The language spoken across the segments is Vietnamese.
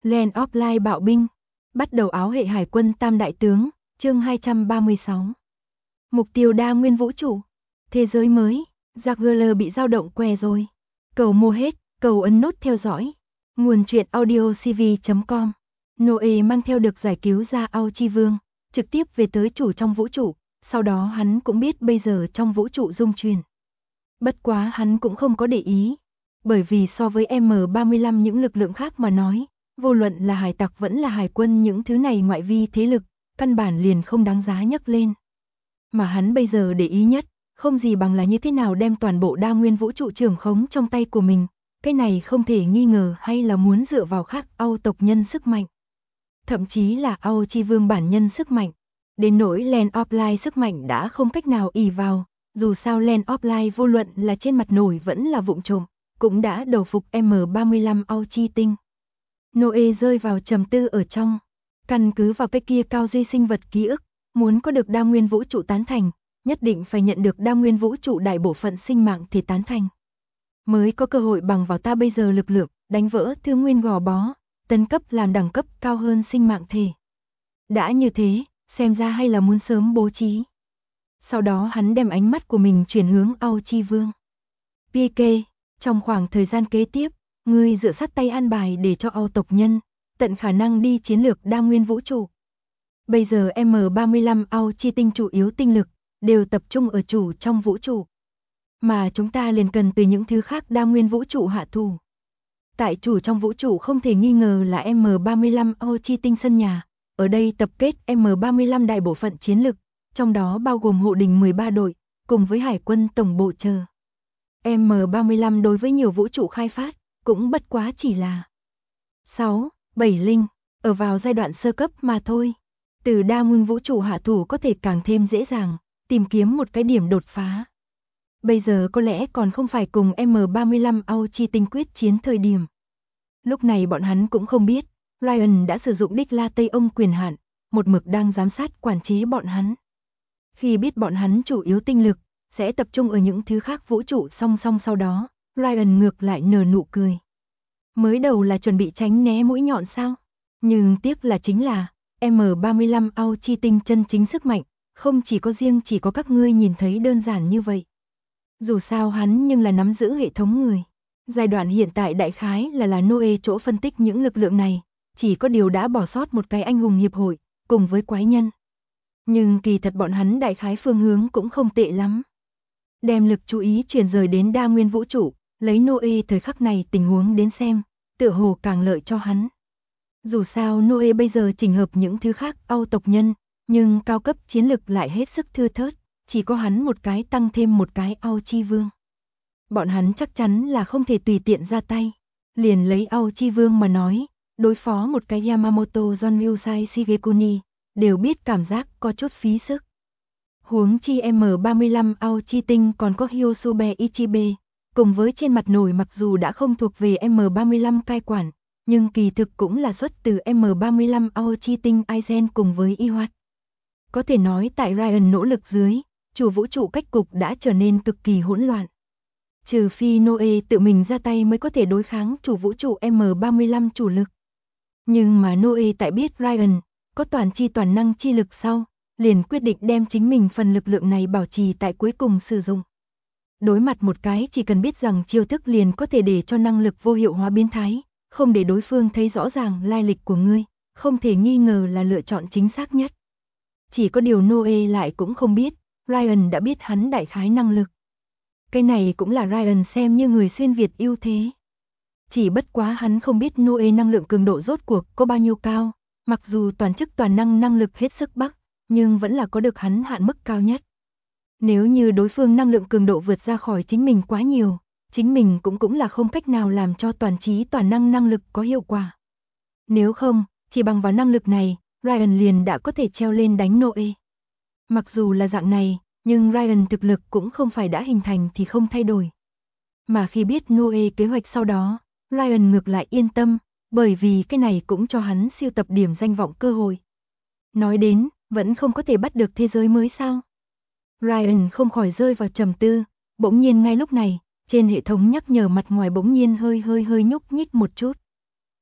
Land of Light bạo binh, bắt đầu áo hệ hải quân tam đại tướng, chương 236. Mục tiêu đa nguyên vũ trụ, thế giới mới, Jagger bị dao động què rồi. Cầu mua hết, cầu ấn nút theo dõi. Nguồn truyện audiocv.com. Noe mang theo được giải cứu ra Ao Chi Vương, trực tiếp về tới chủ trong vũ trụ, sau đó hắn cũng biết bây giờ trong vũ trụ dung chuyển. Bất quá hắn cũng không có để ý, bởi vì so với M35 những lực lượng khác mà nói, vô luận là hải tặc vẫn là hải quân, những thứ này ngoại vi thế lực, căn bản liền không đáng giá nhấc lên. Mà hắn bây giờ để ý nhất, không gì bằng là như thế nào đem toàn bộ đa nguyên vũ trụ trưởng khống trong tay của mình, cái này không thể nghi ngờ hay là muốn dựa vào khác Ao tộc nhân sức mạnh. Thậm chí là Ao Chi Vương bản nhân sức mạnh, đến nỗi Land of Light sức mạnh đã không cách nào ỷ vào, dù sao Land of Light vô luận là trên mặt nổi vẫn là vụng trộm, cũng đã đầu phục M35 Ao Chi tinh. Noe rơi vào trầm tư ở trong, căn cứ vào cái kia cao duy sinh vật ký ức, muốn có được đa nguyên vũ trụ tán thành, nhất định phải nhận được đa nguyên vũ trụ đại bộ phận sinh mạng thì tán thành. Mới có cơ hội bằng vào ta bây giờ lực lượng, đánh vỡ thứ nguyên gò bó, tấn cấp làm đẳng cấp cao hơn sinh mạng thể. Đã như thế, xem ra hay là muốn sớm bố trí. Sau đó hắn đem ánh mắt của mình chuyển hướng Ao Chi Vương. PK, trong khoảng thời gian kế tiếp, ngươi dựa sát tay an bài để cho Ao tộc nhân, tận khả năng đi chiến lược đa nguyên vũ trụ. Bây giờ M35 Ao Chi tinh chủ yếu tinh lực, đều tập trung ở chủ trong vũ trụ. Mà chúng ta liền cần từ những thứ khác đa nguyên vũ trụ hạ thủ. Tại chủ trong vũ trụ không thể nghi ngờ là M35 Ao Chi tinh sân nhà, ở đây tập kết M35 đại bộ phận chiến lực, trong đó bao gồm hộ đình 13 đội, cùng với hải quân tổng bộ chờ. M35 đối với nhiều vũ trụ khai phát, cũng bất quá chỉ là 6, 7 linh, ở vào giai đoạn sơ cấp mà thôi. Từ đa nguyên vũ trụ hạ thủ có thể càng thêm dễ dàng, tìm kiếm một cái điểm đột phá. Bây giờ có lẽ còn không phải cùng M35 Ao Chi tinh quyết chiến thời điểm. Lúc này bọn hắn cũng không biết, Ryan đã sử dụng Đích La Tây Ông quyền hạn, một mực đang giám sát quản chế bọn hắn. Khi biết bọn hắn chủ yếu tinh lực, sẽ tập trung ở những thứ khác vũ trụ song song sau đó, Ryan ngược lại nở nụ cười. Mới đầu là chuẩn bị tránh né mũi nhọn sao? Nhưng tiếc là chính là, M35 Ao Chi tinh chân chính sức mạnh, không chỉ có các ngươi nhìn thấy đơn giản như vậy. Dù sao hắn nhưng là nắm giữ hệ thống người. Giai đoạn hiện tại đại khái là Noe chỗ phân tích những lực lượng này, chỉ có điều đã bỏ sót một cái anh hùng hiệp hội, cùng với quái nhân. Nhưng kỳ thật bọn hắn đại khái phương hướng cũng không tệ lắm. Đem lực chú ý chuyển rời đến đa nguyên vũ trụ, lấy Noe thời khắc này tình huống đến xem, tựa hồ càng lợi cho hắn. Dù sao Noe bây giờ chỉnh hợp những thứ khác Ao tộc nhân, nhưng cao cấp chiến lực lại hết sức thưa thớt, chỉ có hắn một cái tăng thêm một cái Ao Chi Vương. Bọn hắn chắc chắn là không thể tùy tiện ra tay. Liền lấy Ao Chi Vương mà nói, đối phó một cái Yamamoto Jonyusai Shigekuni, đều biết cảm giác có chút phí sức. Huống chi M35 Ao Chi tinh còn có Hyosube Ichibe, cùng với trên mặt nổi mặc dù đã không thuộc về M35 cai quản, nhưng kỳ thực cũng là xuất từ M35 Ao Chi tinh Aizen cùng với Iwat. Có thể nói tại Ryan nỗ lực dưới, chủ vũ trụ cách cục đã trở nên cực kỳ hỗn loạn. Trừ phi Noe tự mình ra tay mới có thể đối kháng chủ vũ trụ M35 chủ lực. Nhưng mà Noe tại biết Ryan có toàn chi toàn năng chi lực sau, liền quyết định đem chính mình phần lực lượng này bảo trì tại cuối cùng sử dụng. Đối mặt một cái chỉ cần biết rằng chiêu thức liền có thể để cho năng lực vô hiệu hóa biến thái, không để đối phương thấy rõ ràng lai lịch của ngươi, không thể nghi ngờ là lựa chọn chính xác nhất. Chỉ có điều Noe lại cũng không biết, Ryan đã biết hắn đại khái năng lực. Cái này cũng là Ryan xem như người xuyên Việt ưu thế. Chỉ bất quá hắn không biết Noe năng lượng cường độ rốt cuộc có bao nhiêu cao, mặc dù toàn chức toàn năng năng lực hết sức bắc, nhưng vẫn là có được hắn hạn mức cao nhất. Nếu như đối phương năng lượng cường độ vượt ra khỏi chính mình quá nhiều, chính mình cũng là không cách nào làm cho toàn trí toàn năng năng lực có hiệu quả. Nếu không, chỉ bằng vào năng lực này, Ryan liền đã có thể treo lên đánh Noe. Mặc dù là dạng này, nhưng Ryan thực lực cũng không phải đã hình thành thì không thay đổi. Mà khi biết Noe kế hoạch sau đó, Ryan ngược lại yên tâm, bởi vì cái này cũng cho hắn siêu tập điểm danh vọng cơ hội. Nói đến, vẫn không có thể bắt được thế giới mới sao? Ryan không khỏi rơi vào trầm tư, bỗng nhiên ngay lúc này, trên hệ thống nhắc nhở mặt ngoài bỗng nhiên hơi nhúc nhích một chút.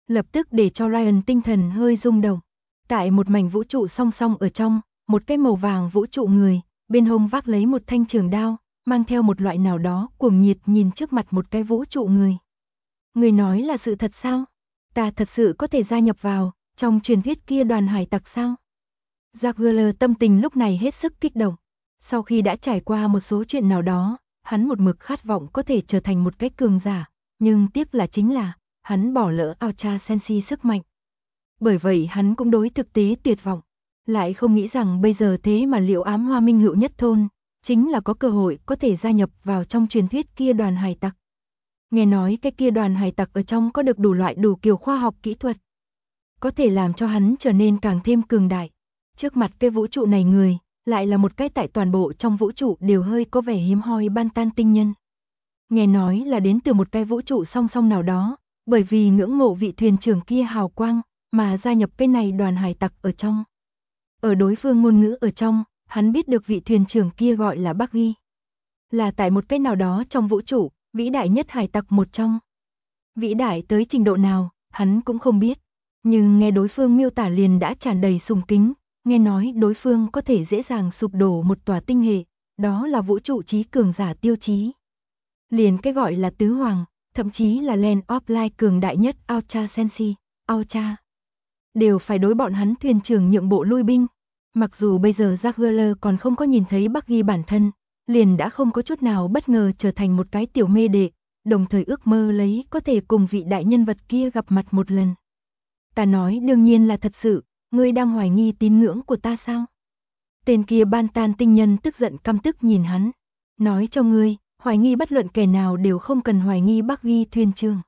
lập tức để cho Ryan tinh thần hơi rung động. Tại một mảnh vũ trụ song song ở trong, một cái màu vàng vũ trụ người, bên hông vác lấy một thanh trường đao, mang theo một loại nào đó cuồng nhiệt nhìn trước mặt một cái vũ trụ người. Người nói là sự thật sao? Ta thật sự có thể gia nhập vào trong truyền thuyết kia đoàn hải tặc sao? Jaguar tâm tình lúc này hết sức kích động. Sau khi đã trải qua một số chuyện nào đó, hắn một mực khát vọng có thể trở thành một cái cường giả, nhưng tiếc là chính là hắn bỏ lỡ Ultra Senshi sức mạnh. Bởi vậy hắn cũng đối thực tế tuyệt vọng, lại không nghĩ rằng bây giờ thế mà Liễu Ám Hoa Minh Hữu Nhất Thôn chính là có cơ hội có thể gia nhập vào trong truyền thuyết kia đoàn hải tặc. Nghe nói cái kia đoàn hải tặc ở trong có được đủ loại đủ kiểu khoa học kỹ thuật, có thể làm cho hắn trở nên càng thêm cường đại. Trước mặt cái vũ trụ này người, lại là một cái tại toàn bộ trong vũ trụ đều hơi có vẻ hiếm hoi Bantan tinh nhân. Nghe nói là đến từ một cái vũ trụ song song nào đó, bởi vì ngưỡng mộ vị thuyền trưởng kia hào quang, mà gia nhập cái này đoàn hải tặc ở trong. Ở đối phương ngôn ngữ ở trong, hắn biết được vị thuyền trưởng kia gọi là Buggy. Là tại một cái nào đó trong vũ trụ, vĩ đại nhất hải tặc một trong. Vĩ đại tới trình độ nào, hắn cũng không biết. Nhưng nghe đối phương miêu tả liền đã tràn đầy sùng kính, nghe nói đối phương có thể dễ dàng sụp đổ một tòa tinh hệ, đó là vũ trụ trí cường giả tiêu chí. Liền cái gọi là tứ hoàng, thậm chí là Land of Light cường đại nhất Ultra Senshi, Ultra, đều phải đối bọn hắn thuyền trưởng nhượng bộ lui binh. Mặc dù bây giờ Jaguar còn không có nhìn thấy Buggy bản thân, liền đã không có chút nào bất ngờ trở thành một cái tiểu mê đệ, đồng thời ước mơ lấy có thể cùng vị đại nhân vật kia gặp mặt một lần. Ta nói đương nhiên là thật sự, ngươi đang hoài nghi tín ngưỡng của ta sao? Tên kia Bantan tinh nhân tức giận căm tức nhìn hắn, nói cho ngươi, hoài nghi bất luận kẻ nào đều không cần hoài nghi Buggy thuyền trưởng.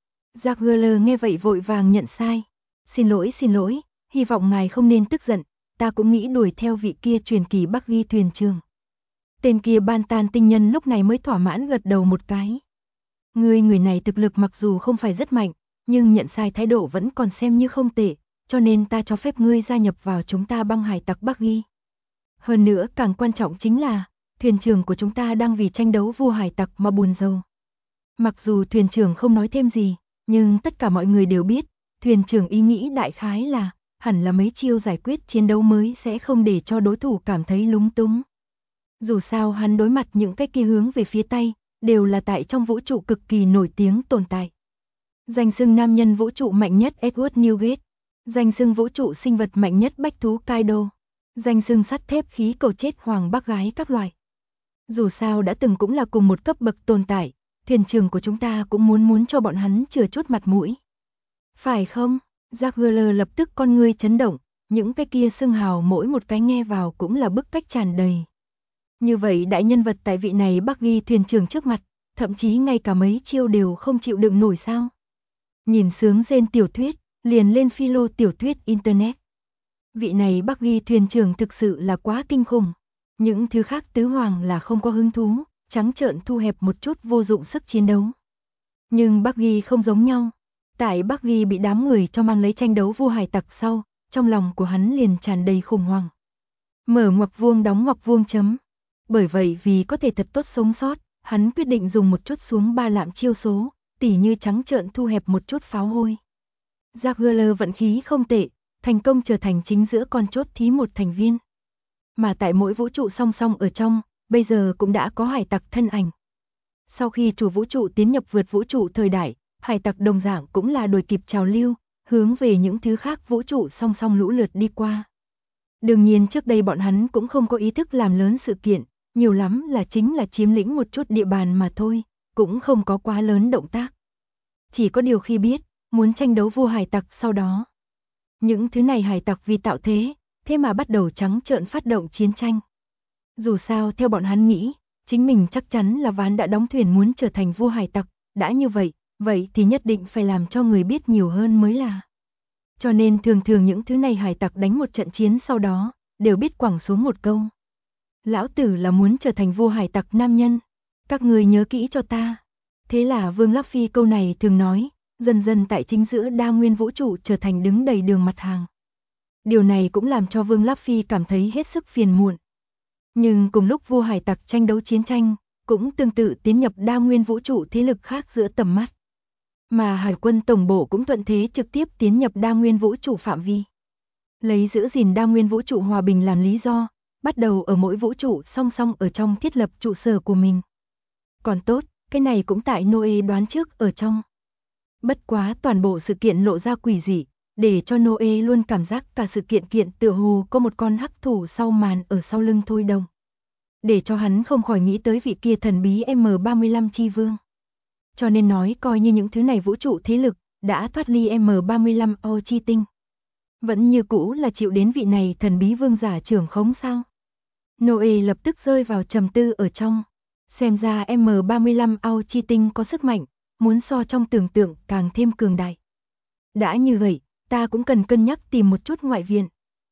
Jaguar nghe vậy vội vàng nhận sai. Xin lỗi, hy vọng ngài không nên tức giận, ta cũng nghĩ đuổi theo vị kia truyền kỳ Buggy thuyền trưởng. Tên kia Bantan tinh nhân lúc này mới thỏa mãn gật đầu một cái. Người này thực lực mặc dù không phải rất mạnh, nhưng nhận sai thái độ vẫn còn xem như không tệ, cho nên ta cho phép ngươi gia nhập vào chúng ta băng hải tặc Buggy. Hơn nữa càng quan trọng chính là, thuyền trưởng của chúng ta đang vì tranh đấu vua hải tặc mà buồn rầu. Mặc dù thuyền trưởng không nói thêm gì, nhưng tất cả mọi người đều biết, thuyền trưởng ý nghĩ đại khái là, hẳn là mấy chiêu giải quyết chiến đấu mới sẽ không để cho đối thủ cảm thấy lúng túng. Dù sao hắn đối mặt những cái kia hướng về phía Tây, đều là tại trong vũ trụ cực kỳ nổi tiếng tồn tại. Danh xưng nam nhân vũ trụ mạnh nhất Edward Newgate, danh xưng vũ trụ sinh vật mạnh nhất bách thú Kaido, danh xưng sắt thép khí cầu chết hoàng bác gái các loại. Dù sao đã từng cũng là cùng một cấp bậc tồn tại, thuyền trưởng của chúng ta cũng muốn cho bọn hắn chừa chút mặt mũi. Phải không? Jaguar lập tức con ngươi chấn động, những cái kia xưng hào mỗi một cái nghe vào cũng là bức cách tràn đầy. Như vậy đại nhân vật tại vị này Buggy thuyền trưởng trước mặt, thậm chí ngay cả mấy chiêu đều không chịu đựng nổi sao. Nhìn sướng rên tiểu thuyết, liền lên philo tiểu thuyết internet. Vị này Buggy thuyền trưởng thực sự là quá kinh khủng. Những thứ khác tứ hoàng là không có hứng thú, trắng trợn thu hẹp một chút vô dụng sức chiến đấu. Nhưng Buggy không giống nhau. Tại Buggy bị đám người cho mang lấy tranh đấu vua hải tặc sau, trong lòng của hắn liền tràn đầy khủng hoảng. Mở ngoặc vuông đóng ngoặc vuông chấm. Bởi vậy vì có thể thật tốt sống sót, hắn quyết định dùng một chút xuống 3 lạm chiêu số, tỉ như trắng trợn thu hẹp một chút pháo hôi. Jaguar vận khí không tệ, thành công trở thành chính giữa con chốt thí một thành viên. Mà tại mỗi vũ trụ song song ở trong, bây giờ cũng đã có hải tặc thân ảnh. Sau khi chủ vũ trụ tiến nhập vượt vũ trụ thời đại, hải tặc đồng dạng cũng là đuổi kịp trào lưu, hướng về những thứ khác vũ trụ song song lũ lượt đi qua. Đương nhiên trước đây bọn hắn cũng không có ý thức làm lớn sự kiện, nhiều lắm là chính là chiếm lĩnh một chút địa bàn mà thôi, cũng không có quá lớn động tác. Chỉ có điều khi biết, muốn tranh đấu vua hải tặc sau đó. Những thứ này hải tặc vì tạo thế mà bắt đầu trắng trợn phát động chiến tranh. Dù sao theo bọn hắn nghĩ, chính mình chắc chắn là ván đã đóng thuyền muốn trở thành vua hải tặc, đã như vậy thì nhất định phải làm cho người biết nhiều hơn mới là. Cho nên thường thường những thứ này hải tặc đánh một trận chiến sau đó, đều biết quẳng xuống một câu. Lão tử là muốn trở thành vua hải tặc nam nhân, các người nhớ kỹ cho ta. Thế là Vương Luffy câu này thường nói, dần dần tại chính giữa đa nguyên vũ trụ trở thành đứng đầy đường mặt hàng. Điều này cũng làm cho Vương Luffy cảm thấy hết sức phiền muộn. Nhưng cùng lúc vua hải tặc tranh đấu chiến tranh, cũng tương tự tiến nhập đa nguyên vũ trụ thế lực khác giữa tầm mắt. Mà Hải quân tổng bộ cũng thuận thế trực tiếp tiến nhập đa nguyên vũ trụ phạm vi. Lấy giữ gìn đa nguyên vũ trụ hòa bình làm lý do, bắt đầu ở mỗi vũ trụ song song ở trong thiết lập trụ sở của mình. Còn tốt, cái này cũng tại Noe đoán trước ở trong. Bất quá toàn bộ sự kiện lộ ra quỷ dị, để cho Noe luôn cảm giác cả sự kiện tựa hồ có một con hắc thủ sau màn ở sau lưng thôi đồng. Để cho hắn không khỏi nghĩ tới vị kia thần bí M35 chi vương. Cho nên nói coi như những thứ này vũ trụ thế lực đã thoát ly M35 O chi tinh. Vẫn như cũ là chịu đến vị này thần bí vương giả trưởng khống sao. Noe lập tức rơi vào trầm tư ở trong. Xem ra M35 O chi tinh có sức mạnh, muốn so trong tưởng tượng càng thêm cường đại. Đã như vậy, ta cũng cần cân nhắc tìm một chút ngoại viện.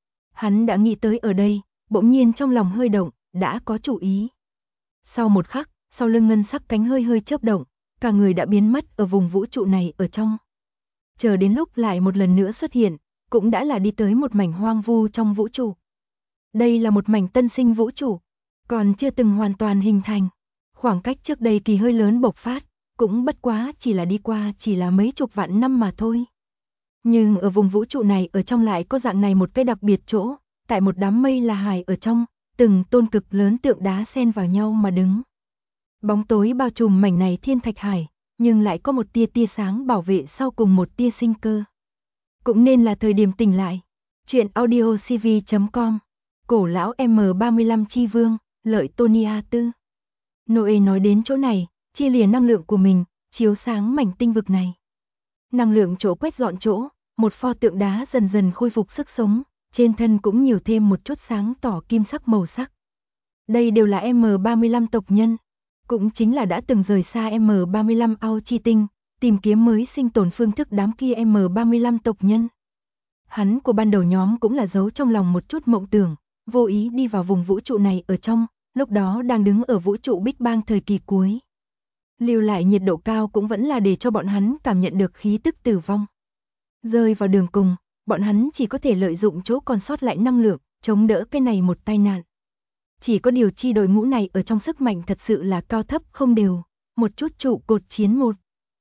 Hắn đã nghĩ tới ở đây, bỗng nhiên trong lòng hơi động, đã có chủ ý. Sau một khắc, sau lưng ngân sắc cánh hơi chớp động, cả người đã biến mất ở vùng vũ trụ này ở trong. Chờ đến lúc lại một lần nữa xuất hiện, cũng đã là đi tới một mảnh hoang vu trong vũ trụ. Đây là một mảnh tân sinh vũ trụ, còn chưa từng hoàn toàn hình thành. Khoảng cách trước đây kỳ hơi lớn bộc phát, cũng bất quá chỉ là đi qua chỉ là mấy chục vạn năm mà thôi. Nhưng ở vùng vũ trụ này ở trong lại có dạng này một cái đặc biệt chỗ, tại một đám mây là hải ở trong, từng tôn cực lớn tượng đá xen vào nhau mà đứng. Bóng tối bao trùm mảnh này thiên thạch hải, nhưng lại có một tia sáng bảo vệ sau cùng một tia sinh cơ. Cũng nên là thời điểm tỉnh lại. Chuyện audio cv.com. Cổ lão M35 chi vương, lợi Tonia Tư. Noe nói đến chỗ này, chia lìa năng lượng của mình, chiếu sáng mảnh tinh vực này. Năng lượng chỗ quét dọn chỗ, một pho tượng đá dần dần khôi phục sức sống, trên thân cũng nhiều thêm một chút sáng tỏ kim sắc màu sắc. Đây đều là M35 tộc nhân, cũng chính là đã từng rời xa M35 Ao chi tinh, tìm kiếm mới sinh tồn phương thức đám kia M35 tộc nhân. Hắn của ban đầu nhóm cũng là giấu trong lòng một chút mộng tưởng, vô ý đi vào vùng vũ trụ này ở trong, lúc đó đang đứng ở vũ trụ Big Bang thời kỳ cuối. Lưu lại nhiệt độ cao cũng vẫn là để cho bọn hắn cảm nhận được khí tức tử vong. Rơi vào đường cùng, bọn hắn chỉ có thể lợi dụng chỗ còn sót lại năng lượng, chống đỡ cái này một tai nạn. Chỉ có điều chi đội ngũ này ở trong sức mạnh thật sự là cao thấp không đều, một chút trụ cột chiến một.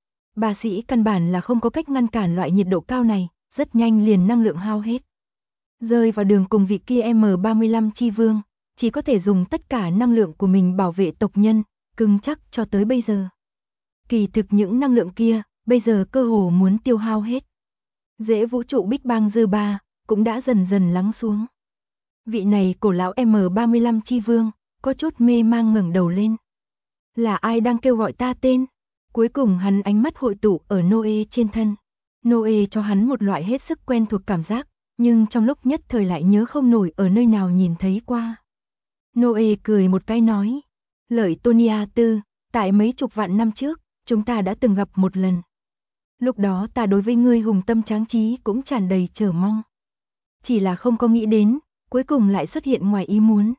Bà sĩ căn bản là không có cách ngăn cản loại nhiệt độ cao này, rất nhanh liền năng lượng hao hết. Rơi vào đường cùng vị kia M35 chi vương, chỉ có thể dùng tất cả năng lượng của mình bảo vệ tộc nhân, cứng chắc cho tới bây giờ. Kỳ thực những năng lượng kia, bây giờ cơ hồ muốn tiêu hao hết. Rễ vũ trụ Big Bang dư ba, cũng đã dần dần lắng xuống. Vị này cổ lão M35 chi vương, có chút mê mang ngẩng đầu lên. Là ai đang kêu gọi ta tên? Cuối cùng hắn ánh mắt hội tụ ở Noe trên thân. Noe cho hắn một loại hết sức quen thuộc cảm giác, nhưng trong lúc nhất thời lại nhớ không nổi ở nơi nào nhìn thấy qua. Noe cười một cái nói, lợi Tonia Tư, tại mấy chục vạn năm trước, chúng ta đã từng gặp một lần. Lúc đó ta đối với ngươi hùng tâm tráng trí cũng tràn đầy chờ mong. Chỉ là không có nghĩ đến, cuối cùng lại xuất hiện ngoài ý muốn.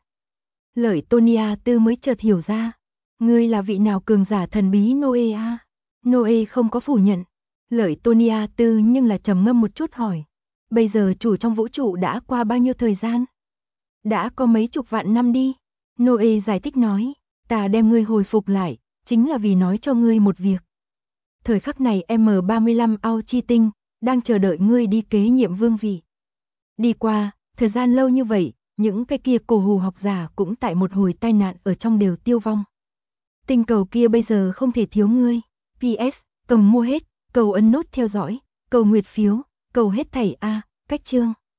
Lợi Tonia Tư mới chợt hiểu ra, ngươi là vị nào cường giả thần bí Noe à? Noe không có phủ nhận. Lợi Tonia Tư nhưng là trầm ngâm một chút hỏi, bây giờ chủ trong vũ trụ đã qua bao nhiêu thời gian? Đã có mấy chục vạn năm đi. Noe giải thích nói, ta đem ngươi hồi phục lại, chính là vì nói cho ngươi một việc. Thời khắc này M35 Ao chi tinh, đang chờ đợi ngươi đi kế nhiệm vương vị. Đi qua, thời gian lâu như vậy, những cái kia cổ hù học giả cũng tại một hồi tai nạn ở trong đều tiêu vong. Tinh cầu kia bây giờ không thể thiếu ngươi. PS, cầm mua hết, cầu ấn nút theo dõi, cầu nguyệt phiếu, cầu hết thảy A, cách chương.